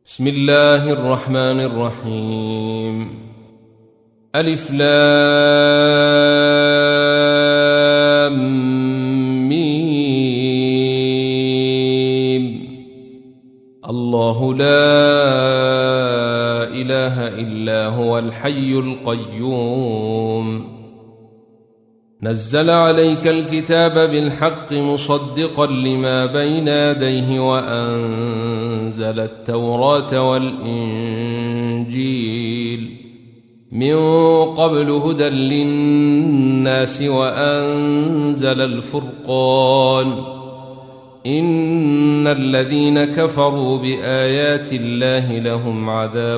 بسم الله الرحمن الرحيم. ألف لام ميم. الله لا إله إلا هو الحي القيوم. نزل عليك الكتاب بالحق مصدقا لما بين يديه وأنزل التوراة والإنجيل من قبل هدى للناس وأنزل الفرقان. إن الذين كفروا بآيات الله لهم عذاب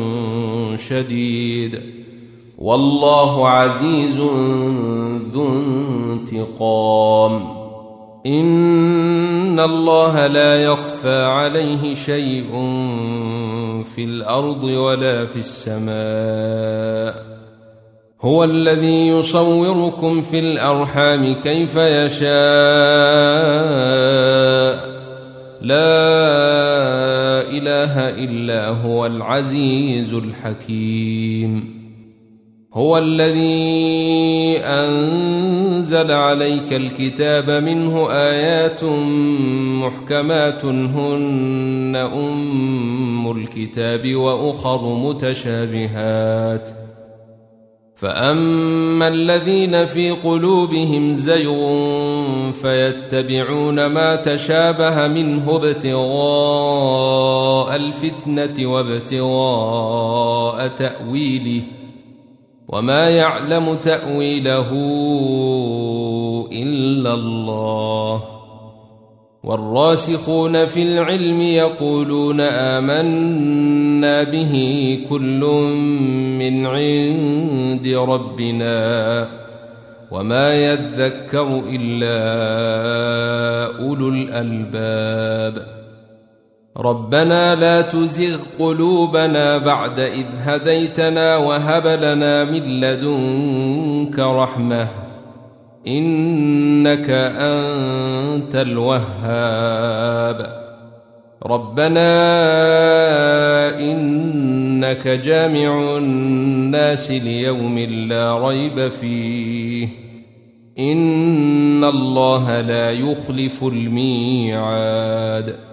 شديد والله عزيز ذو انتقام. إن الله لا يخفى عليه شيء في الأرض ولا في السماء. هو الذي يصوركم في الأرحام كيف يشاء. لا إله إلا هو العزيز الحكيم. هو الذي أنزل عليك الكتاب منه آيات محكمات هن أم الكتاب وأخر متشابهات. فأما الذين في قلوبهم زيغ فيتبعون ما تشابه منه ابتغاء الفتنة وابتغاء تأويله وما يعلم تأويله إلا الله. والراسخون في العلم يقولون آمنا به كل من عند ربنا وما يذكر إلا أولو الألباب. ربنا لا تزغ قلوبنا بعد إذ هديتنا وهب لنا من لدنك رحمة إنك أنت الوهاب. ربنا إنك جامع الناس ليوم لا ريب فيه إن الله لا يخلف الميعاد.